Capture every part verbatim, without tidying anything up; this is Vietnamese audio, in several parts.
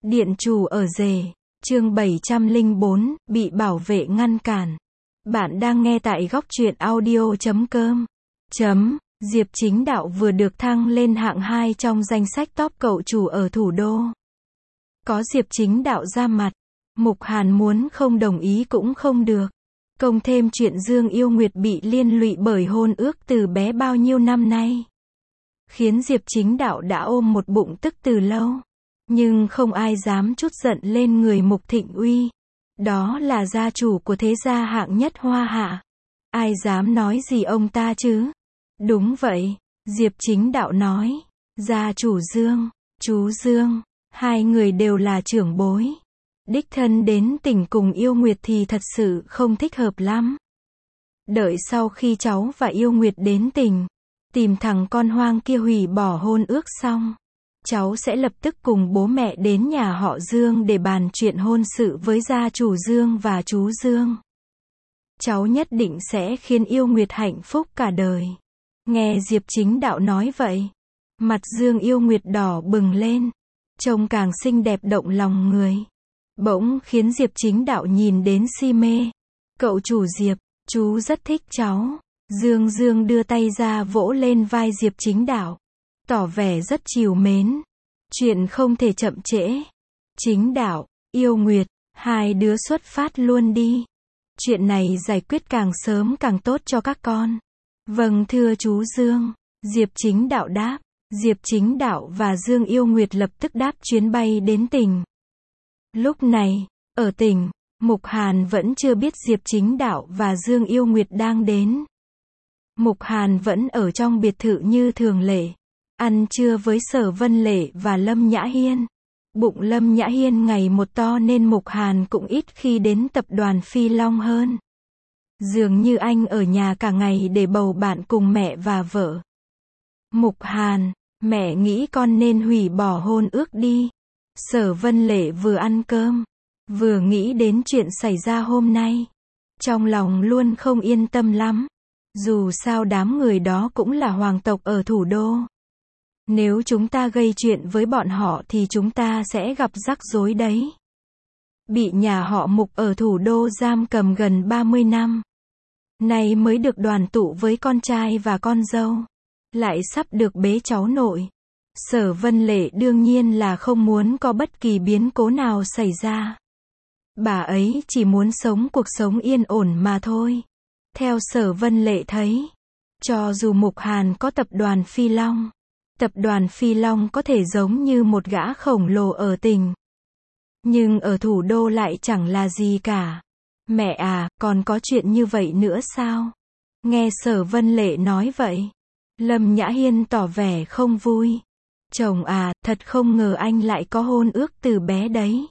Điện chủ ở rể, chương bảy trăm lẻ bốn, bị bảo vệ ngăn cản. Bạn đang nghe tại góc truyện audio chấm com. Chấm, Diệp Chính Đạo vừa được thăng lên hạng hai trong danh sách top cậu chủ ở thủ đô. Có Diệp Chính Đạo ra mặt, Mục Hàn muốn không đồng ý cũng không được. Cộng thêm chuyện Dương Yêu Nguyệt bị liên lụy bởi hôn ước từ bé bao nhiêu năm nay, khiến Diệp Chính Đạo đã ôm một bụng tức từ lâu. Nhưng không ai dám chút giận lên người Mục Thịnh Uy. Đó là gia chủ của thế gia hạng nhất Hoa Hạ. Ai dám nói gì ông ta chứ? Đúng vậy, Diệp Chính Đạo nói. Gia chủ Dương, chú Dương, hai người đều là trưởng bối. Đích thân đến tỉnh cùng Yêu Nguyệt thì thật sự không thích hợp lắm. Đợi sau khi cháu và Yêu Nguyệt đến tỉnh, tìm thằng con hoang kia hủy bỏ hôn ước xong, cháu sẽ lập tức cùng bố mẹ đến nhà họ Dương để bàn chuyện hôn sự với gia chủ Dương và chú Dương. Cháu nhất định sẽ khiến Yêu Nguyệt hạnh phúc cả đời. Nghe Diệp Chính Đạo nói vậy, mặt Dương Yêu Nguyệt đỏ bừng lên, trông càng xinh đẹp động lòng người. Bỗng khiến Diệp Chính Đạo nhìn đến si mê. Cậu chủ Diệp, chú rất thích cháu. Dương Dương đưa tay ra vỗ lên vai Diệp Chính Đạo, tỏ vẻ rất trìu mến. Chuyện không thể chậm trễ. Chính Đạo, Yêu Nguyệt, hai đứa xuất phát luôn đi. Chuyện này giải quyết càng sớm càng tốt cho các con. Vâng thưa chú Dương, Diệp Chính Đạo đáp. Diệp Chính Đạo và Dương Yêu Nguyệt lập tức đáp chuyến bay đến tỉnh. Lúc này, ở tỉnh, Mục Hàn vẫn chưa biết Diệp Chính Đạo và Dương Yêu Nguyệt đang đến. Mục Hàn vẫn ở trong biệt thự như thường lệ, ăn trưa với Sở Vân Lệ và Lâm Nhã Hiên. Bụng Lâm Nhã Hiên ngày một to nên Mục Hàn cũng ít khi đến tập đoàn Phi Long hơn. Dường như anh ở nhà cả ngày để bầu bạn cùng mẹ và vợ. Mục Hàn, mẹ nghĩ con nên hủy bỏ hôn ước đi. Sở Vân Lệ vừa ăn cơm, vừa nghĩ đến chuyện xảy ra hôm nay. Trong lòng luôn không yên tâm lắm. Dù sao đám người đó cũng là hoàng tộc ở thủ đô. Nếu chúng ta gây chuyện với bọn họ thì chúng ta sẽ gặp rắc rối đấy. Bị nhà họ Mục ở thủ đô giam cầm gần ba mươi năm. Nay mới được đoàn tụ với con trai và con dâu. Lại sắp được bế cháu nội. Sở Vân Lệ đương nhiên là không muốn có bất kỳ biến cố nào xảy ra. Bà ấy chỉ muốn sống cuộc sống yên ổn mà thôi. Theo Sở Vân Lệ thấy, cho dù Mục Hàn có tập đoàn Phi Long, tập đoàn Phi Long có thể giống như một gã khổng lồ ở tỉnh, nhưng ở thủ đô lại chẳng là gì cả. Mẹ à, còn có chuyện như vậy nữa sao? Nghe Sở Vân Lệ nói vậy, Lâm Nhã Hiên tỏ vẻ không vui. Chồng à, thật không ngờ anh lại có hôn ước từ bé đấy.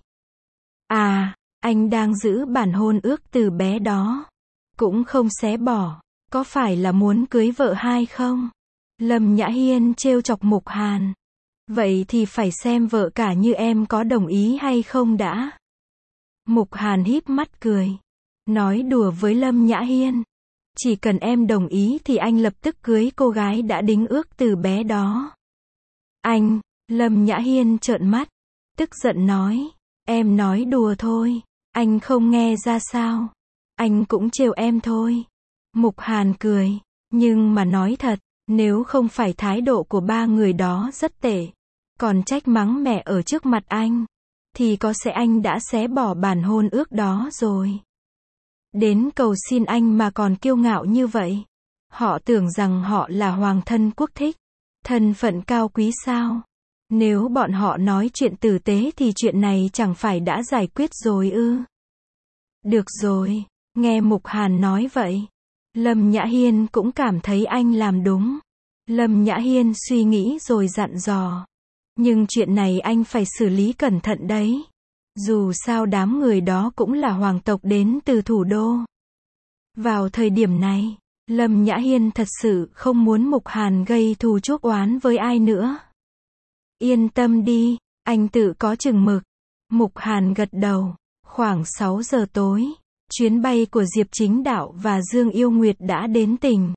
À, anh đang giữ bản hôn ước từ bé đó. Cũng không xé bỏ. Có phải là muốn cưới vợ hai không? Lâm Nhã Hiên trêu chọc Mục Hàn. Vậy thì phải xem vợ cả như em có đồng ý hay không đã. Mục Hàn híp mắt cười, nói đùa với Lâm Nhã Hiên. Chỉ cần em đồng ý thì anh lập tức cưới cô gái đã đính ước từ bé đó. Anh, Lâm Nhã Hiên trợn mắt, tức giận nói, em nói đùa thôi, anh không nghe ra sao, anh cũng trêu em thôi. Mục Hàn cười, nhưng mà nói thật, nếu không phải thái độ của ba người đó rất tệ, còn trách mắng mẹ ở trước mặt anh, thì có sẽ anh đã xé bỏ bản hôn ước đó rồi. Đến cầu xin anh mà còn kiêu ngạo như vậy. Họ tưởng rằng họ là hoàng thân quốc thích, thân phận cao quý sao? Nếu bọn họ nói chuyện tử tế thì chuyện này chẳng phải đã giải quyết rồi ư? Được rồi, nghe Mục Hàn nói vậy, Lâm Nhã Hiên cũng cảm thấy anh làm đúng. Lâm Nhã Hiên suy nghĩ rồi dặn dò. Nhưng chuyện này anh phải xử lý cẩn thận đấy. Dù sao đám người đó cũng là hoàng tộc đến từ thủ đô. Vào thời điểm này, Lâm Nhã Hiên thật sự không muốn Mục Hàn gây thù chuốc oán với ai nữa. Yên tâm đi, anh tự có chừng mực. Mục Hàn gật đầu. Khoảng sáu giờ tối, chuyến bay của Diệp Chính Đạo và Dương Yêu Nguyệt đã đến tỉnh.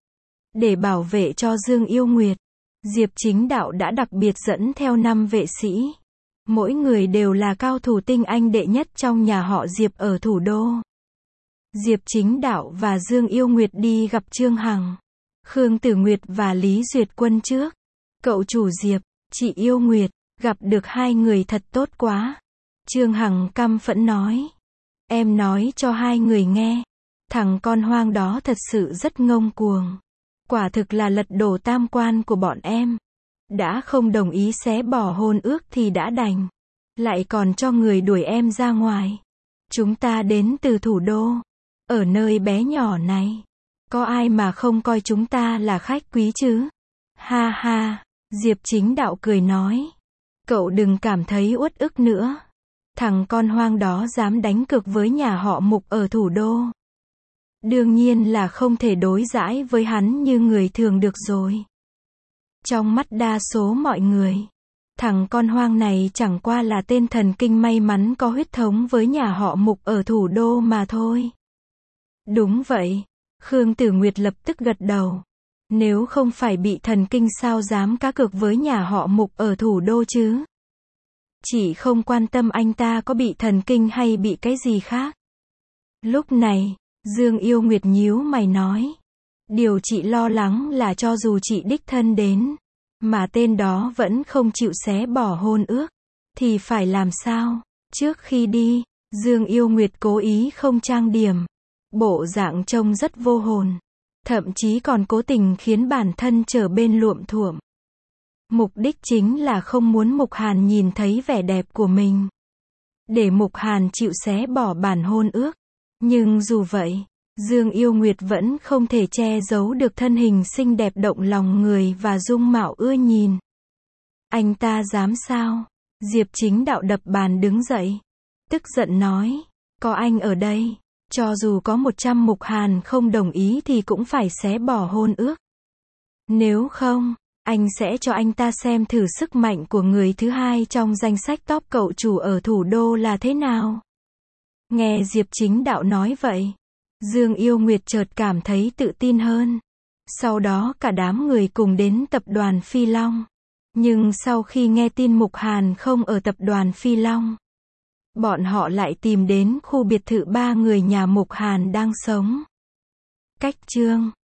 Để bảo vệ cho Dương Yêu Nguyệt, Diệp Chính Đạo đã đặc biệt dẫn theo năm vệ sĩ. Mỗi người đều là cao thủ tinh anh đệ nhất trong nhà họ Diệp ở thủ đô. Diệp Chính Đạo và Dương Yêu Nguyệt đi gặp Trương Hằng, Khương Tử Nguyệt và Lý Duyệt Quân trước. Cậu chủ Diệp, chị Yêu Nguyệt, gặp được hai người thật tốt quá. Trương Hằng căm phẫn nói. Em nói cho hai người nghe. Thằng con hoang đó thật sự rất ngông cuồng. Quả thực là lật đổ tam quan của bọn em. Đã không đồng ý xé bỏ hôn ước thì đã đành. Lại còn cho người đuổi em ra ngoài. Chúng ta đến từ thủ đô. Ở nơi bé nhỏ này. Có ai mà không coi chúng ta là khách quý chứ? Ha ha, Diệp Chính Đạo cười nói. Cậu đừng cảm thấy uất ức nữa. Thằng con hoang đó dám đánh cược với nhà họ Mục ở thủ đô. Đương nhiên là không thể đối đãi với hắn như người thường được rồi. Trong mắt đa số mọi người, thằng con hoang này chẳng qua là tên thần kinh may mắn có huyết thống với nhà họ Mục ở thủ đô mà thôi. Đúng vậy, Khương Tử Nguyệt lập tức gật đầu. Nếu không phải bị thần kinh sao dám cá cược với nhà họ Mục ở thủ đô chứ? Chỉ không quan tâm anh ta có bị thần kinh hay bị cái gì khác. Lúc này, Dương Yêu Nguyệt nhíu mày nói. Điều chị lo lắng là cho dù chị đích thân đến, mà tên đó vẫn không chịu xé bỏ hôn ước, thì phải làm sao? Trước khi đi, Dương Yêu Nguyệt cố ý không trang điểm. Bộ dạng trông rất vô hồn. Thậm chí còn cố tình khiến bản thân trở bên luộm thuộm. Mục đích chính là không muốn Mục Hàn nhìn thấy vẻ đẹp của mình. Để Mục Hàn chịu xé bỏ bản hôn ước. Nhưng dù vậy, Dương Yêu Nguyệt vẫn không thể che giấu được thân hình xinh đẹp động lòng người và dung mạo ưa nhìn. Anh ta dám sao? Diệp Chính Đạo đập bàn đứng dậy. Tức giận nói. Có anh ở đây. Cho dù có một trăm Mục Hàn không đồng ý thì cũng phải xé bỏ hôn ước. Nếu không, anh sẽ cho anh ta xem thử sức mạnh của người thứ hai trong danh sách top cậu chủ ở thủ đô là thế nào. Nghe Diệp Chính Đạo nói vậy, Dương Yêu Nguyệt chợt cảm thấy tự tin hơn. Sau đó cả đám người cùng đến tập đoàn Phi Long. Nhưng sau khi nghe tin Mục Hàn không ở tập đoàn Phi Long, bọn họ lại tìm đến khu biệt thự ba người nhà Mục Hàn đang sống. Cách chương